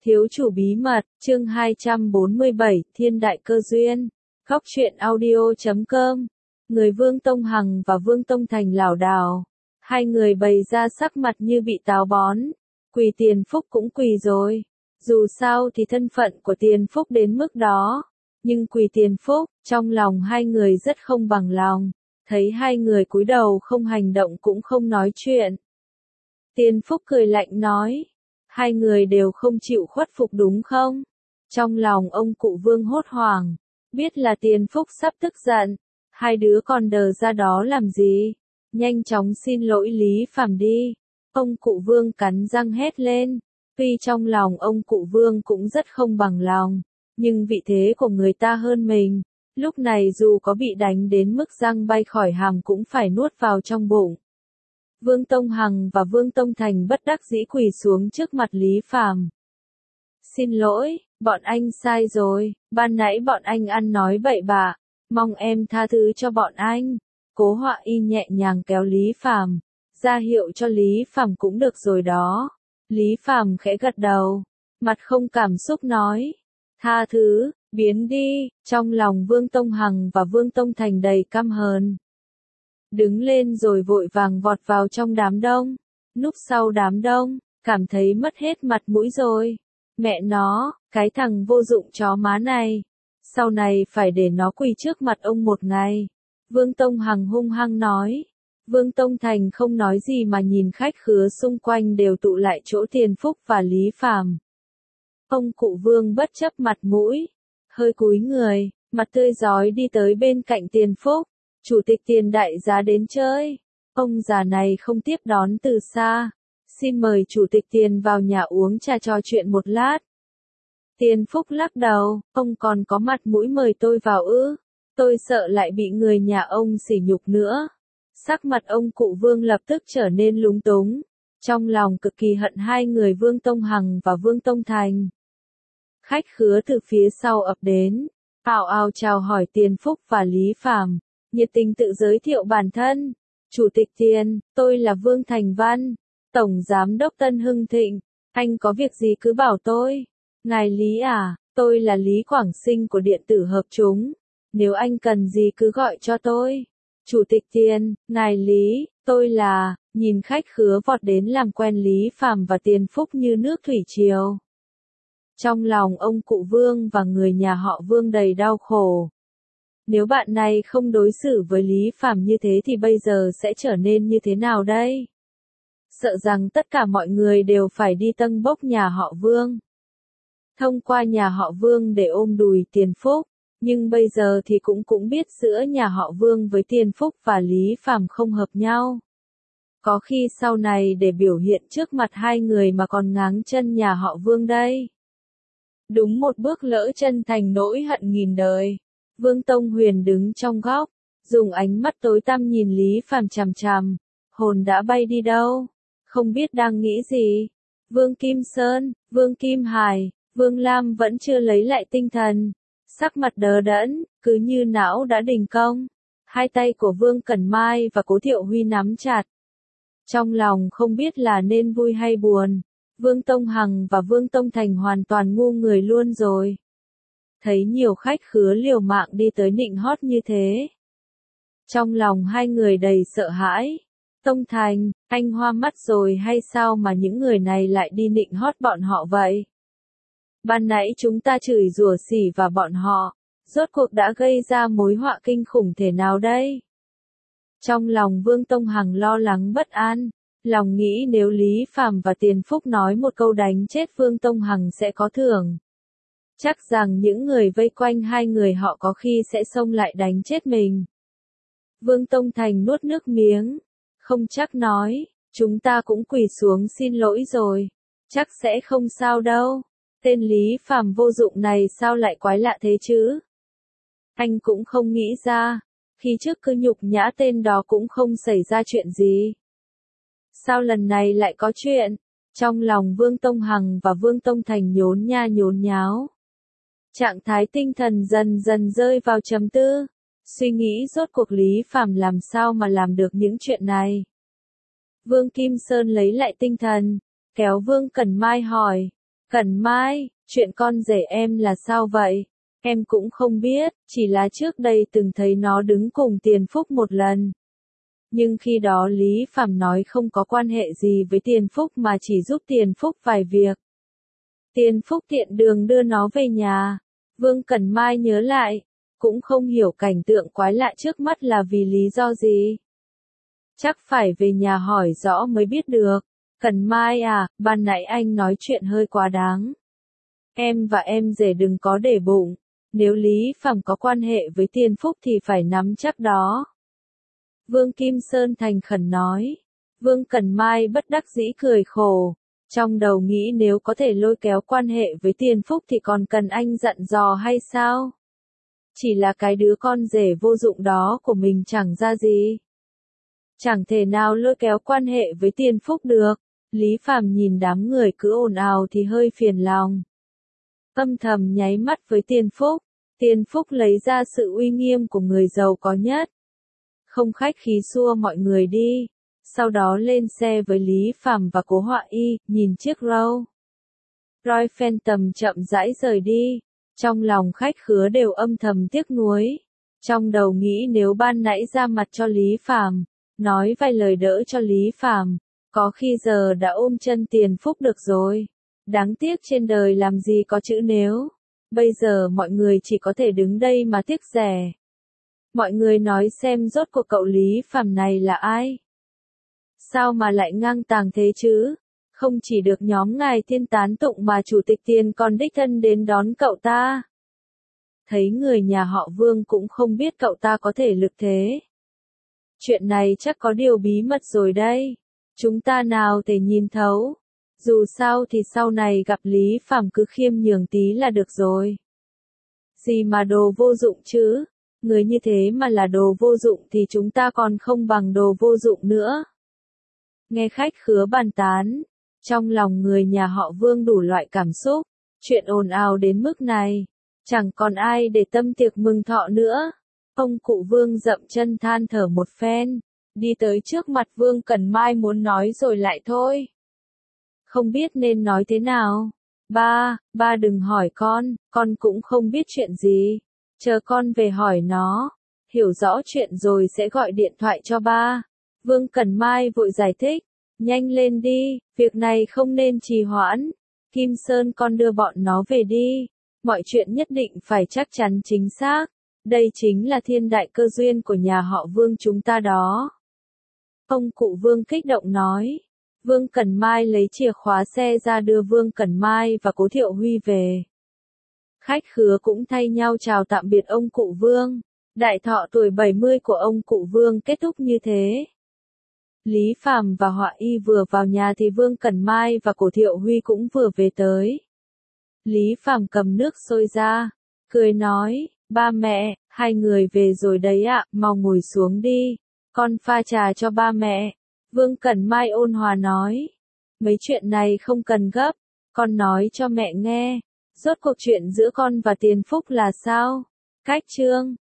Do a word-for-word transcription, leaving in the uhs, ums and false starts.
Thiếu chủ bí mật, chương hai trăm bốn mươi bảy, Thiên đại cơ duyên. Góc truyện audio chấm com. Người Vương Tông Hằng và Vương Tông Thành lảo đảo. Hai người bày ra sắc mặt như bị táo bón. Quỳ Tiền Phúc cũng quỳ rồi. Dù sao thì thân phận của Tiền Phúc đến mức đó. Nhưng quỳ Tiền Phúc, trong lòng hai người rất không bằng lòng. Thấy hai người cúi đầu không hành động cũng không nói chuyện. Tiền Phúc cười lạnh nói. Hai người đều không chịu khuất phục đúng không? Trong lòng ông cụ Vương hốt hoảng. Biết là Tiền Phúc sắp tức giận. Hai đứa còn đờ ra đó làm gì? Nhanh chóng xin lỗi Lý Phàm đi. Ông cụ Vương cắn răng hét lên. Tuy trong lòng ông cụ Vương cũng rất không bằng lòng. Nhưng vị thế của người ta hơn mình. Lúc này dù có bị đánh đến mức răng bay khỏi hàm cũng phải nuốt vào trong bụng. Vương Tông Hằng và Vương Tông Thành bất đắc dĩ quỳ xuống trước mặt Lý Phàm. Xin lỗi, bọn anh sai rồi, ban nãy bọn anh ăn nói bậy bạ, mong em tha thứ cho bọn anh. Cố Họa Y nhẹ nhàng kéo Lý Phàm, ra hiệu cho Lý Phàm cũng được rồi đó. Lý Phàm khẽ gật đầu, mặt không cảm xúc nói, tha thứ, biến đi. Trong lòng Vương Tông Hằng và Vương Tông Thành đầy căm hờn. Đứng lên rồi vội vàng vọt vào trong đám đông, núp sau đám đông, cảm thấy mất hết mặt mũi rồi. Mẹ nó, cái thằng vô dụng chó má này, sau này phải để nó quỳ trước mặt ông một ngày. Vương Tông Hằng hung hăng nói. Vương Tông Thành không nói gì mà nhìn khách khứa xung quanh đều tụ lại chỗ Tiền Phúc và Lý Phàm. Ông cụ Vương bất chấp mặt mũi, hơi cúi người, mặt tươi rói đi tới bên cạnh Tiền Phúc. Chủ tịch Tiền đại giá đến chơi. Ông già này không tiếp đón từ xa. Xin mời chủ tịch Tiền vào nhà uống trà trò chuyện một lát. Tiền Phúc lắc đầu, ông còn có mặt mũi mời tôi vào ư? Tôi sợ lại bị người nhà ông sỉ nhục nữa. Sắc mặt ông cụ Vương lập tức trở nên lúng túng. Trong lòng cực kỳ hận hai người Vương Tông Hằng và Vương Tông Thành. Khách khứa từ phía sau ập đến, ào ào chào hỏi Tiền Phúc và Lý Phàm. Nhiệt tình tự giới thiệu bản thân. Chủ tịch Tiền, tôi là Vương Thành Văn, Tổng Giám đốc Tân Hưng Thịnh. Anh có việc gì cứ bảo tôi. Ngài Lý à, tôi là Lý Quảng Sinh của Điện tử Hợp Chúng. Nếu anh cần gì cứ gọi cho tôi. Chủ tịch Tiền, ngài Lý, tôi là, nhìn khách khứa vọt đến làm quen Lý Phàm và Tiền Phúc như nước thủy triều. Trong lòng ông cụ Vương và người nhà họ Vương đầy đau khổ. Nếu bạn này không đối xử với Lý Phàm như thế thì bây giờ sẽ trở nên như thế nào đây? Sợ rằng tất cả mọi người đều phải đi tâng bốc nhà họ Vương. Thông qua nhà họ Vương để ôm đùi Tiền Phúc, nhưng bây giờ thì cũng cũng biết giữa nhà họ Vương với Tiền Phúc và Lý Phàm không hợp nhau. Có khi sau này để biểu hiện trước mặt hai người mà còn ngáng chân nhà họ Vương đây. Đúng một bước lỡ chân thành nỗi hận nghìn đời. Vương Tông Huyền đứng trong góc, dùng ánh mắt tối tăm nhìn Lý Phàm chằm chằm, hồn đã bay đi đâu, không biết đang nghĩ gì. Vương Kim Sơn, Vương Kim Hải, Vương Lam vẫn chưa lấy lại tinh thần, sắc mặt đờ đẫn, cứ như não đã đình công. Hai tay của Vương Cẩn Mai và Cố Thiệu Huy nắm chặt. Trong lòng không biết là nên vui hay buồn. Vương Tông Hằng và Vương Tông Thành hoàn toàn ngu người luôn rồi. Thấy nhiều khách khứa liều mạng đi tới nịnh hót như thế. Trong lòng hai người đầy sợ hãi. Tông Thành, anh hoa mắt rồi hay sao mà những người này lại đi nịnh hót bọn họ vậy? Ban nãy chúng ta chửi rủa xỉ và bọn họ, rốt cuộc đã gây ra mối họa kinh khủng thể nào đây? Trong lòng Vương Tông Hằng lo lắng bất an, lòng nghĩ nếu Lý Phàm và Tiền Phúc nói một câu đánh chết Vương Tông Hằng sẽ có thưởng. Chắc rằng những người vây quanh hai người họ có khi sẽ xông lại đánh chết mình. Vương Tông Thành nuốt nước miếng, không chắc nói, chúng ta cũng quỳ xuống xin lỗi rồi, chắc sẽ không sao đâu. Tên Lý Phàm vô dụng này sao lại quái lạ thế chứ? Anh cũng không nghĩ ra, khi trước cứ nhục nhã tên đó cũng không xảy ra chuyện gì. Sao lần này lại có chuyện? Trong lòng Vương Tông Hằng và Vương Tông Thành nhốn nha nhốn nháo. Trạng thái tinh thần dần dần rơi vào trầm tư, suy nghĩ rốt cuộc Lý Phàm làm sao mà làm được những chuyện này. Vương Kim Sơn lấy lại tinh thần, kéo Vương Cẩn Mai hỏi, Cẩn Mai, chuyện con rể em là sao vậy? Em cũng không biết, chỉ là trước đây từng thấy nó đứng cùng Tiền Phúc một lần. Nhưng khi đó Lý Phàm nói không có quan hệ gì với Tiền Phúc mà chỉ giúp Tiền Phúc vài việc. Tiền Phúc tiện đường đưa nó về nhà. Vương Cẩn Mai nhớ lại, cũng không hiểu cảnh tượng quái lạ trước mắt là vì lý do gì. Chắc phải về nhà hỏi rõ mới biết được. Cẩn Mai à, ban nãy anh nói chuyện hơi quá đáng. Em và em rể đừng có để bụng. Nếu Lý Phàm có quan hệ với Tiền Phúc thì phải nắm chắc đó. Vương Kim Sơn thành khẩn nói. Vương Cẩn Mai bất đắc dĩ cười khổ. Trong đầu nghĩ nếu có thể lôi kéo quan hệ với Tiền Phúc thì còn cần anh dặn dò hay sao? Chỉ là cái đứa con rể vô dụng đó của mình chẳng ra gì. Chẳng thể nào lôi kéo quan hệ với Tiền Phúc được. Lý Phàm nhìn đám người cứ ồn ào thì hơi phiền lòng. Âm thầm nháy mắt với Tiền Phúc. Tiền Phúc lấy ra sự uy nghiêm của người giàu có nhất. Không khách khí xua mọi người đi. Sau đó lên xe với Lý Phàm và Cố Họa Y, nhìn chiếc Rolls Royce Phantom chậm rãi rời đi. Trong lòng khách khứa đều âm thầm tiếc nuối. Trong đầu nghĩ nếu ban nãy ra mặt cho Lý Phàm, nói vài lời đỡ cho Lý Phàm, có khi giờ đã ôm chân Tiền Phúc được rồi. Đáng tiếc trên đời làm gì có chữ nếu. Bây giờ mọi người chỉ có thể đứng đây mà tiếc rẻ. Mọi người nói xem rốt cuộc cậu Lý Phàm này là ai? Sao mà lại ngang tàng thế chứ? Không chỉ được nhóm ngài tiên tán tụng mà chủ tịch Tiền còn đích thân đến đón cậu ta. Thấy người nhà họ Vương cũng không biết cậu ta có thể lực thế. Chuyện này chắc có điều bí mật rồi đây. Chúng ta nào thể nhìn thấu. Dù sao thì sau này gặp Lý Phàm cứ khiêm nhường tí là được rồi. Gì mà đồ vô dụng chứ? Người như thế mà là đồ vô dụng thì chúng ta còn không bằng đồ vô dụng nữa. Nghe khách khứa bàn tán, trong lòng người nhà họ Vương đủ loại cảm xúc, chuyện ồn ào đến mức này, chẳng còn ai để tâm tiệc mừng thọ nữa. Ông cụ Vương dậm chân than thở một phen, đi tới trước mặt Vương Cẩn Mai muốn nói rồi lại thôi. Không biết nên nói thế nào. Ba, ba đừng hỏi con, con cũng không biết chuyện gì. Chờ con về hỏi nó, hiểu rõ chuyện rồi sẽ gọi điện thoại cho ba. Vương Cẩn Mai vội giải thích, nhanh lên đi, việc này không nên trì hoãn. Kim Sơn con đưa bọn nó về đi, mọi chuyện nhất định phải chắc chắn chính xác. Đây chính là thiên đại cơ duyên của nhà họ Vương chúng ta đó. Ông cụ Vương kích động nói. Vương Cẩn Mai lấy chìa khóa xe ra đưa Vương Cẩn Mai và Cố Thiệu Huy về. Khách khứa cũng thay nhau chào tạm biệt ông cụ Vương. Đại thọ tuổi bảy mươi của ông cụ Vương kết thúc như thế. Lý Phàm và Họa Y vừa vào nhà thì Vương Cẩn Mai và Cố Thiệu Huy cũng vừa về tới. Lý Phàm cầm nước sôi ra, cười nói, ba mẹ, hai người về rồi đấy ạ, mau ngồi xuống đi, con pha trà cho ba mẹ. Vương Cẩn Mai ôn hòa nói, mấy chuyện này không cần gấp, con nói cho mẹ nghe, rốt cuộc chuyện giữa con và Tiền Phúc là sao? Cách chương